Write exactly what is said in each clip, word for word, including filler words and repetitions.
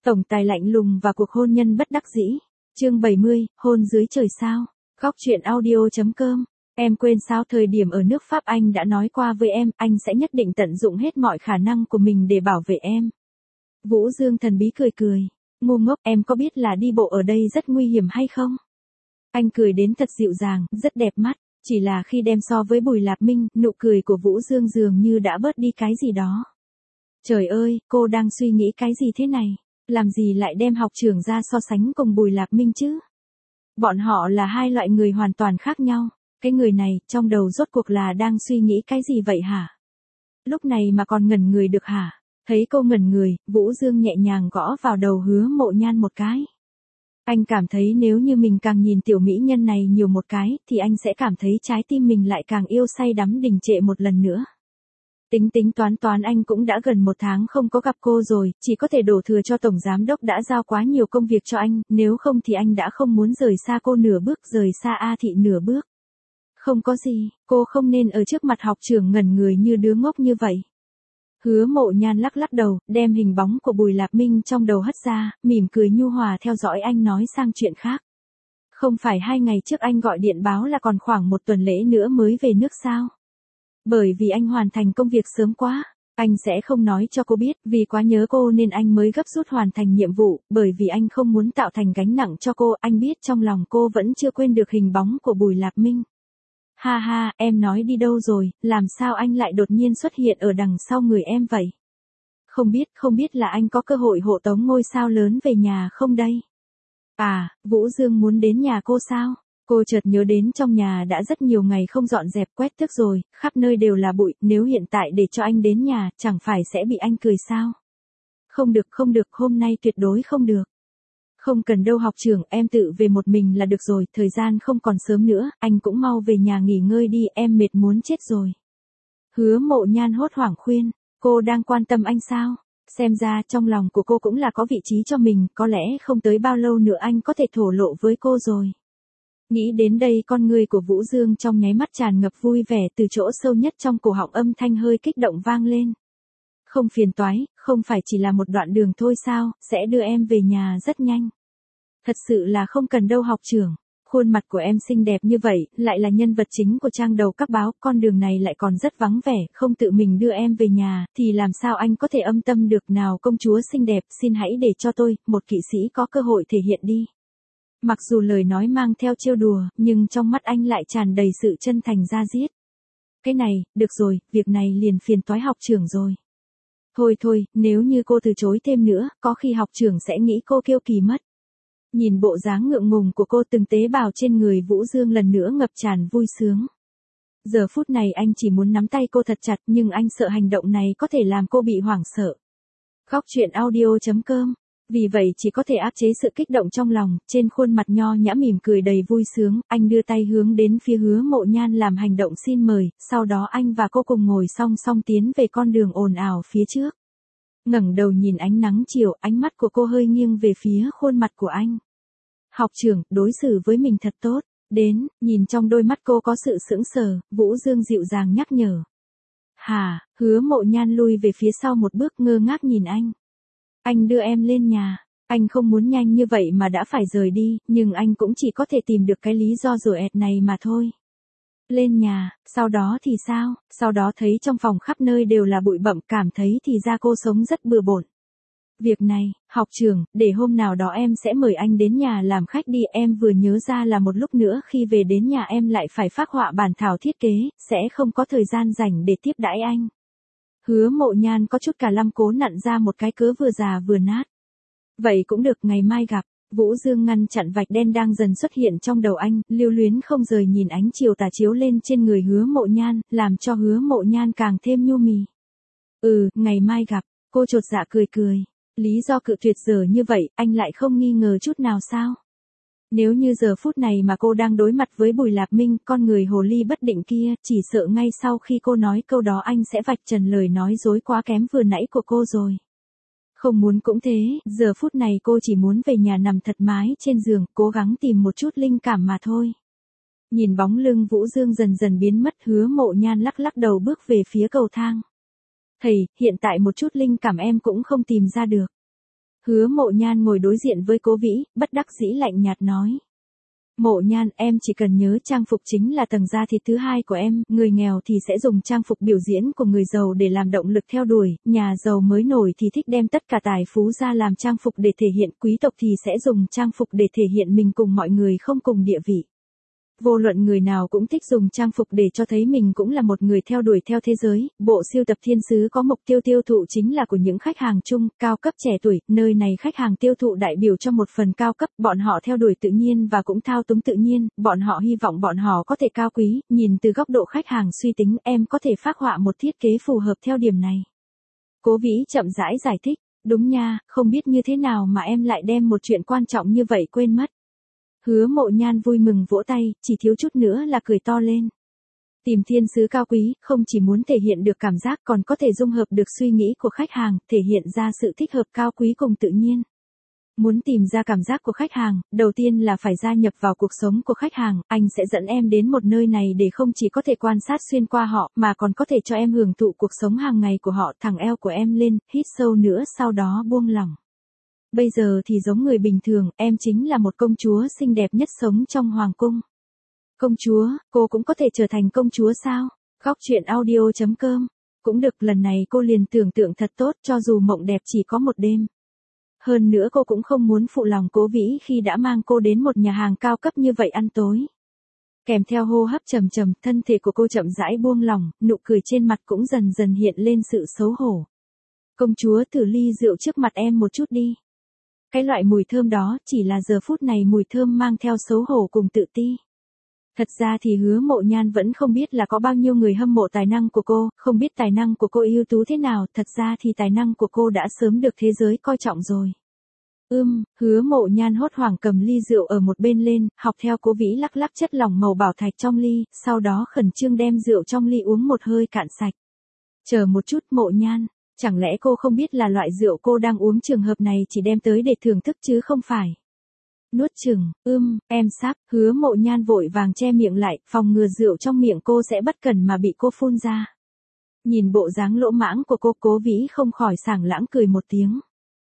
Tổng tài lạnh lùng và cuộc hôn nhân bất đắc dĩ. Chương bảy mươi, hôn dưới trời sao. Góc truyện audio chấm com. Em quên sao thời điểm ở nước Pháp anh đã nói qua với em, anh sẽ nhất định tận dụng hết mọi khả năng của mình để bảo vệ em. Vũ Dương thần bí cười cười. Ngu ngốc, em có biết là đi bộ ở đây rất nguy hiểm hay không? Anh cười đến thật dịu dàng, rất đẹp mắt. Chỉ là khi đem so với Bùi Lạp Minh, nụ cười của Vũ Dương dường như đã bớt đi cái gì đó. Trời ơi, cô đang suy nghĩ cái gì thế này? Làm gì lại đem học trưởng ra so sánh cùng Bùi Lạp Minh chứ? Bọn họ là hai loại người hoàn toàn khác nhau. Cái người này, trong đầu rốt cuộc là đang suy nghĩ cái gì vậy hả? Lúc này mà còn ngẩn người được hả? Thấy cô ngẩn người, Vũ Dương nhẹ nhàng gõ vào đầu Hứa Mộ Nhan một cái. Anh cảm thấy nếu như mình càng nhìn tiểu mỹ nhân này nhiều một cái, thì anh sẽ cảm thấy trái tim mình lại càng yêu say đắm đình trệ một lần nữa. Tính tính toán toán anh cũng đã gần một tháng không có gặp cô rồi, chỉ có thể đổ thừa cho Tổng Giám Đốc đã giao quá nhiều công việc cho anh, nếu không thì anh đã không muốn rời xa cô nửa bước, rời xa A Thị nửa bước. Không có gì, cô không nên ở trước mặt học trưởng ngẩn người như đứa ngốc như vậy. Hứa Mộ Nhan lắc lắc đầu, đem hình bóng của Bùi Lạp Minh trong đầu hất ra, mỉm cười nhu hòa theo dõi anh nói sang chuyện khác. Không phải hai ngày trước anh gọi điện báo là còn khoảng một tuần lễ nữa mới về nước sao? Bởi vì anh hoàn thành công việc sớm quá, anh sẽ không nói cho cô biết, vì quá nhớ cô nên anh mới gấp rút hoàn thành nhiệm vụ, bởi vì anh không muốn tạo thành gánh nặng cho cô, anh biết trong lòng cô vẫn chưa quên được hình bóng của Bùi Lạp Minh. Ha ha, em nói đi đâu rồi, làm sao anh lại đột nhiên xuất hiện ở đằng sau người em vậy? Không biết, không biết là anh có cơ hội hộ tống ngôi sao lớn về nhà không đây? À, Vũ Dương muốn đến nhà cô sao? Cô chợt nhớ đến trong nhà đã rất nhiều ngày không dọn dẹp quét tước rồi, khắp nơi đều là bụi, nếu hiện tại để cho anh đến nhà, chẳng phải sẽ bị anh cười sao? Không được, không được, hôm nay tuyệt đối không được. Không cần đâu học trưởng, em tự về một mình là được rồi, thời gian không còn sớm nữa, anh cũng mau về nhà nghỉ ngơi đi, em mệt muốn chết rồi. Hứa Mộ Nhan hốt hoảng khuyên, cô đang quan tâm anh sao? Xem ra trong lòng của cô cũng là có vị trí cho mình, có lẽ không tới bao lâu nữa anh có thể thổ lộ với cô rồi. Nghĩ đến đây con người của Vũ Dương trong nháy mắt tràn ngập vui vẻ, từ chỗ sâu nhất trong cổ họng âm thanh hơi kích động vang lên. Không phiền toái, không phải chỉ là một đoạn đường thôi sao, sẽ đưa em về nhà rất nhanh. Thật sự là không cần đâu học trưởng, khuôn mặt của em xinh đẹp như vậy, lại là nhân vật chính của trang đầu các báo, con đường này lại còn rất vắng vẻ, không tự mình đưa em về nhà, thì làm sao anh có thể âm tâm được nào công chúa xinh đẹp, xin hãy để cho tôi, một kỵ sĩ có cơ hội thể hiện đi. Mặc dù lời nói mang theo trêu đùa, nhưng trong mắt anh lại tràn đầy sự chân thành da diết. Cái này, được rồi, việc này liền phiền toái học trưởng rồi. Thôi thôi, nếu như cô từ chối thêm nữa, có khi học trưởng sẽ nghĩ cô kiêu kỳ mất. Nhìn bộ dáng ngượng ngùng của cô, từng tế bào trên người Vũ Dương lần nữa ngập tràn vui sướng. Giờ phút này anh chỉ muốn nắm tay cô thật chặt, nhưng anh sợ hành động này có thể làm cô bị hoảng sợ. Góc truyện audio chấm com. Vì vậy chỉ có thể áp chế sự kích động trong lòng, trên khuôn mặt nho nhã mỉm cười đầy vui sướng, anh đưa tay hướng đến phía Hứa Mộ Nhan làm hành động xin mời, sau đó anh và cô cùng ngồi song song tiến về con đường ồn ào phía trước. Ngẩng đầu nhìn ánh nắng chiều, ánh mắt của cô hơi nghiêng về phía khuôn mặt của anh. Học trưởng, đối xử với mình thật tốt, đến, nhìn trong đôi mắt cô có sự sững sờ, Vũ Dương dịu dàng nhắc nhở. Hà, Hứa Mộ Nhan lui về phía sau một bước ngơ ngác nhìn anh. Anh đưa em lên nhà, anh không muốn nhanh như vậy mà đã phải rời đi, nhưng anh cũng chỉ có thể tìm được cái lý do rồi ẹt này mà thôi. Lên nhà, sau đó thì sao, sau đó thấy trong phòng khắp nơi đều là bụi bặm, cảm thấy thì ra cô sống rất bừa bộn. Việc này, học trưởng, để hôm nào đó em sẽ mời anh đến nhà làm khách đi, em vừa nhớ ra là một lúc nữa khi về đến nhà em lại phải phác họa bản thảo thiết kế, sẽ không có thời gian rảnh để tiếp đãi anh. Hứa Mộ Nhan có chút cả lăm cố nặn ra một cái cớ vừa già vừa nát. Vậy cũng được, ngày mai gặp. Vũ Dương ngăn chặn vạch đen đang dần xuất hiện trong đầu anh, lưu luyến không rời nhìn ánh chiều tà chiếu lên trên người Hứa Mộ Nhan, làm cho Hứa Mộ Nhan càng thêm nhu mì. Ừ, ngày mai gặp, cô chột dạ cười cười. Lý do cự tuyệt giờ như vậy, anh lại không nghi ngờ chút nào sao? Nếu như giờ phút này mà cô đang đối mặt với Bùi Lạp Minh, con người hồ ly bất định kia, chỉ sợ ngay sau khi cô nói câu đó anh sẽ vạch trần lời nói dối quá kém vừa nãy của cô rồi. Không muốn cũng thế, giờ phút này cô chỉ muốn về nhà nằm thật mái trên giường, cố gắng tìm một chút linh cảm mà thôi. Nhìn bóng lưng Vũ Dương dần dần biến mất, Hứa Mộ Nhan lắc lắc đầu bước về phía cầu thang. Thầy, hiện tại một chút linh cảm em cũng không tìm ra được. Hứa Mộ Nhan ngồi đối diện với Cố Vĩ, bất đắc dĩ lạnh nhạt nói. Mộ Nhan, em chỉ cần nhớ trang phục chính là tầng da thịt thứ hai của em, người nghèo thì sẽ dùng trang phục biểu diễn của người giàu để làm động lực theo đuổi, nhà giàu mới nổi thì thích đem tất cả tài phú ra làm trang phục để thể hiện, quý tộc thì sẽ dùng trang phục để thể hiện mình cùng mọi người không cùng địa vị. Vô luận người nào cũng thích dùng trang phục để cho thấy mình cũng là một người theo đuổi theo thế giới, bộ sưu tập thiên sứ có mục tiêu tiêu thụ chính là của những khách hàng chung, cao cấp trẻ tuổi, nơi này khách hàng tiêu thụ đại biểu cho một phần cao cấp, bọn họ theo đuổi tự nhiên và cũng thao túng tự nhiên, bọn họ hy vọng bọn họ có thể cao quý, nhìn từ góc độ khách hàng suy tính, em có thể phác họa một thiết kế phù hợp theo điểm này. Cố Vĩ chậm rãi giải thích, đúng nha, không biết như thế nào mà em lại đem một chuyện quan trọng như vậy quên mất. Hứa Mộ Nhan vui mừng vỗ tay, chỉ thiếu chút nữa là cười to lên. Tìm thiên sứ cao quý, không chỉ muốn thể hiện được cảm giác còn có thể dung hợp được suy nghĩ của khách hàng, thể hiện ra sự thích hợp cao quý cùng tự nhiên. Muốn tìm ra cảm giác của khách hàng, đầu tiên là phải gia nhập vào cuộc sống của khách hàng, anh sẽ dẫn em đến một nơi này để không chỉ có thể quan sát xuyên qua họ, mà còn có thể cho em hưởng thụ cuộc sống hàng ngày của họ. Thẳng eo của em lên, hít sâu nữa sau đó buông lỏng. Bây giờ thì giống người bình thường, em chính là một công chúa xinh đẹp nhất sống trong hoàng cung. Công chúa, cô cũng có thể trở thành công chúa sao? Góc truyện audio chấm com. Cũng được, lần này cô liền tưởng tượng thật tốt cho dù mộng đẹp chỉ có một đêm. Hơn nữa cô cũng không muốn phụ lòng Cố Vĩ khi đã mang cô đến một nhà hàng cao cấp như vậy ăn tối. Kèm theo hô hấp trầm trầm, thân thể của cô chậm rãi buông lỏng, nụ cười trên mặt cũng dần dần hiện lên sự xấu hổ. Công chúa, thử ly rượu trước mặt em một chút đi. Cái loại mùi thơm đó chỉ là giờ phút này mùi thơm mang theo xấu hổ cùng tự ti. Thật ra thì Hứa Mộ Nhan vẫn không biết là có bao nhiêu người hâm mộ tài năng của cô, không biết tài năng của cô ưu tú thế nào, thật ra thì tài năng của cô đã sớm được thế giới coi trọng rồi. Ưm, Hứa Mộ Nhan hốt hoảng cầm ly rượu ở một bên lên, học theo Cố Vĩ lắc lắc chất lỏng màu bảo thạch trong ly, sau đó khẩn trương đem rượu trong ly uống một hơi cạn sạch. Chờ một chút, Mộ Nhan. Chẳng lẽ cô không biết là loại rượu cô đang uống trường hợp này chỉ đem tới để thưởng thức chứ không phải? Nuốt chừng, ưm, em sắp, Hứa Mộ Nhan vội vàng che miệng lại, phòng ngừa rượu trong miệng cô sẽ bất cẩn mà bị cô phun ra. Nhìn bộ dáng lỗ mãng của cô, Cố Vĩ không khỏi sảng lãng cười một tiếng.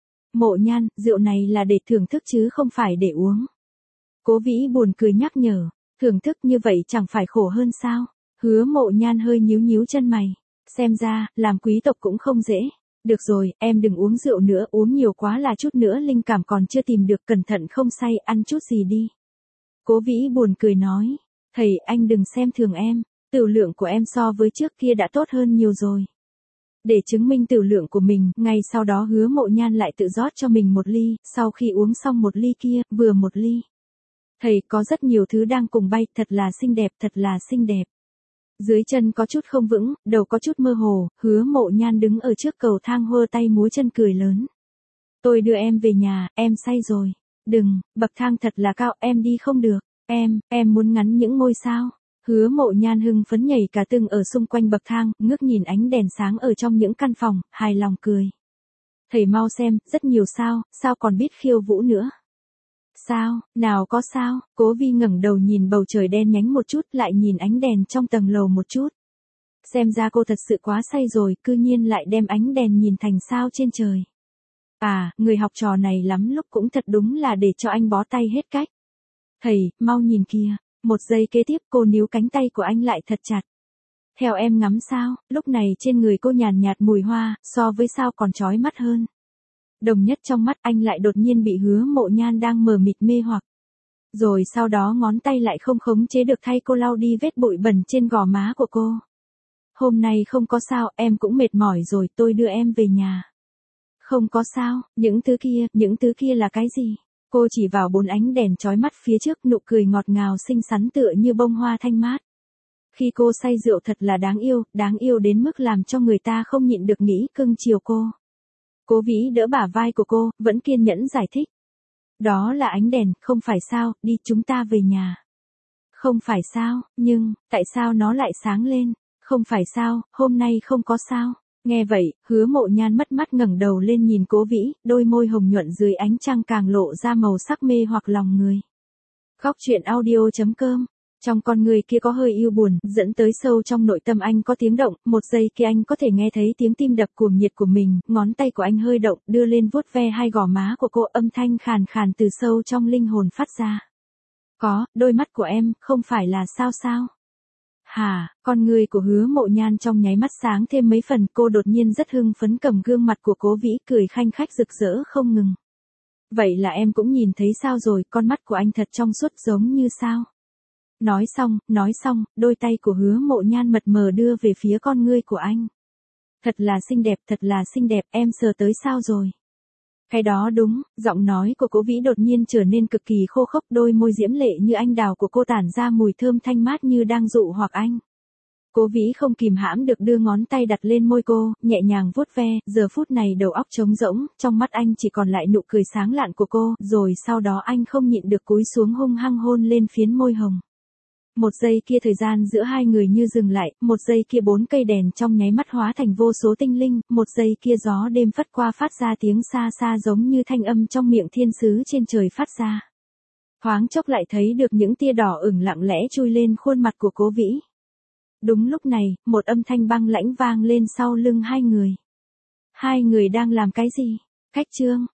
Mộ Nhan, rượu này là để thưởng thức chứ không phải để uống. Cố Vĩ buồn cười nhắc nhở, thưởng thức như vậy chẳng phải khổ hơn sao? Hứa Mộ Nhan hơi nhíu nhíu chân mày. Xem ra, làm quý tộc cũng không dễ. Được rồi, em đừng uống rượu nữa, uống nhiều quá là chút nữa linh cảm còn chưa tìm được, cẩn thận không say, ăn chút gì đi. Cố Vĩ buồn cười nói, thầy, anh đừng xem thường em, tửu lượng của em so với trước kia đã tốt hơn nhiều rồi. Để chứng minh tửu lượng của mình, ngay sau đó Hứa Mộ Nhan lại tự rót cho mình một ly, sau khi uống xong một ly kia, vừa một ly. Thầy, có rất nhiều thứ đang cùng bay, thật là xinh đẹp, thật là xinh đẹp. Dưới chân có chút không vững, đầu có chút mơ hồ, Hứa Mộ Nhan đứng ở trước cầu thang hơ tay múa chân cười lớn. Tôi đưa em về nhà, em say rồi. Đừng, bậc thang thật là cao, em đi không được. Em, em muốn ngắm những ngôi sao. Hứa Mộ Nhan hưng phấn nhảy cả tưng ở xung quanh bậc thang, ngước nhìn ánh đèn sáng ở trong những căn phòng, hài lòng cười. Thầy mau xem, rất nhiều sao, sao còn biết khiêu vũ nữa. Sao, nào có sao, Cố Vi ngẩng đầu nhìn bầu trời đen nhánh một chút, lại nhìn ánh đèn trong tầng lầu một chút. Xem ra cô thật sự quá say rồi, cư nhiên lại đem ánh đèn nhìn thành sao trên trời. À, người học trò này lắm lúc cũng thật đúng là để cho anh bó tay hết cách. Thầy, mau nhìn kìa, một giây kế tiếp cô níu cánh tay của anh lại thật chặt. Theo em ngắm sao, lúc này trên người cô nhàn nhạt mùi hoa, so với sao còn chói mắt hơn. Đồng nhất trong mắt anh lại đột nhiên bị Hứa Mộ Nhan đang mờ mịt mê hoặc. Rồi sau đó ngón tay lại không khống chế được thay cô lau đi vết bụi bẩn trên gò má của cô. Hôm nay không có sao, em cũng mệt mỏi rồi, tôi đưa em về nhà. Không có sao, những thứ kia, những thứ kia là cái gì? Cô chỉ vào bốn ánh đèn chói mắt phía trước, nụ cười ngọt ngào xinh xắn tựa như bông hoa thanh mát. Khi cô say rượu thật là đáng yêu, đáng yêu đến mức làm cho người ta không nhịn được nghĩ cưng chiều cô. Cố Vĩ đỡ bả vai của cô, vẫn kiên nhẫn giải thích. Đó là ánh đèn, không phải sao, đi chúng ta về nhà. Không phải sao, nhưng, tại sao nó lại sáng lên? Không phải sao, hôm nay không có sao. Nghe vậy, Hứa Mộ Nhan mất mắt ngẩng đầu lên nhìn Cố Vĩ, đôi môi hồng nhuận dưới ánh trăng càng lộ ra màu sắc mê hoặc lòng người. Góc truyện audio chấm com Trong con người kia có hơi yêu buồn, dẫn tới sâu trong nội tâm anh có tiếng động, một giây kia anh có thể nghe thấy tiếng tim đập cuồng nhiệt của mình, ngón tay của anh hơi động, đưa lên vuốt ve hai gò má của cô, âm thanh khàn khàn từ sâu trong linh hồn phát ra. Có, đôi mắt của em, không phải là sao sao? Hả, con người của Hứa Mộ Nhan trong nháy mắt sáng thêm mấy phần, cô đột nhiên rất hưng phấn cầm gương mặt của Cố Vĩ cười khanh khách rực rỡ không ngừng. Vậy là em cũng nhìn thấy sao rồi, con mắt của anh thật trong suốt giống như sao? Nói xong, nói xong, đôi tay của Hứa Mộ Nhan mật mờ đưa về phía con ngươi của anh. Thật là xinh đẹp, thật là xinh đẹp, em sờ tới sao rồi? Cái đó đúng, giọng nói của Cố Vĩ đột nhiên trở nên cực kỳ khô khốc, đôi môi diễm lệ như anh đào của cô tản ra mùi thơm thanh mát như đang dụ hoặc anh. Cố Vĩ không kìm hãm được đưa ngón tay đặt lên môi cô, nhẹ nhàng vuốt ve, giờ phút này đầu óc trống rỗng, trong mắt anh chỉ còn lại nụ cười sáng lạn của cô, rồi sau đó anh không nhịn được cúi xuống hung hăng hôn lên phiến môi hồng. Một giây kia thời gian giữa hai người như dừng lại, một giây kia bốn cây đèn trong nháy mắt hóa thành vô số tinh linh, một giây kia gió đêm phất qua phát ra tiếng xa xa giống như thanh âm trong miệng thiên sứ trên trời phát ra. Thoáng chốc lại thấy được những tia đỏ ửng lặng lẽ chui lên khuôn mặt của Cố Vĩ. Đúng lúc này, một âm thanh băng lãnh vang lên sau lưng hai người. Hai người đang làm cái gì? Cách chương